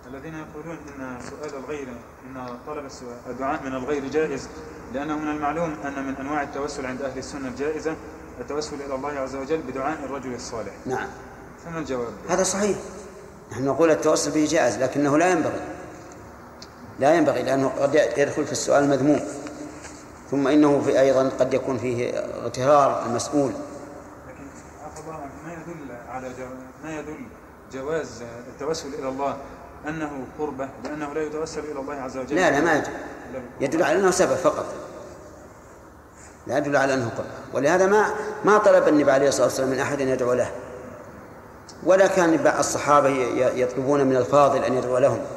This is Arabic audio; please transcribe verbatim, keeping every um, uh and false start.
الذين يقولون إن سؤال الغير إن طلب الدعاء من الغير جائز، لأنه من المعلوم أن من أنواع التوسل عند أهل السنة الجائزة التوسل إلى الله عز وجل بدعاء الرجل الصالح. نعم. فما الجواب؟ هذا صحيح، نحن نقول التوسل به جائز، لكنه لا ينبغي لا ينبغي لأنه قد يدخل في السؤال المذموم، ثم إنه في أيضا قد يكون فيه اغترار المسؤول. لكن عفوا الله ما يدل على جو... ما يدل جواز التوسل إلى الله أنه قربة، لأنه لا يتوسل إلى الله عز وجل. لا لا ما يدل، يدل على أنه سبب فقط، لا يدل على أنه قربة. ولهذا ما ما طلب النبي عليه الصلاة والسلام من أحد أن يدعو له، ولا كان بعض الصحابة يطلبون من الفاضل أن يدعو لهم.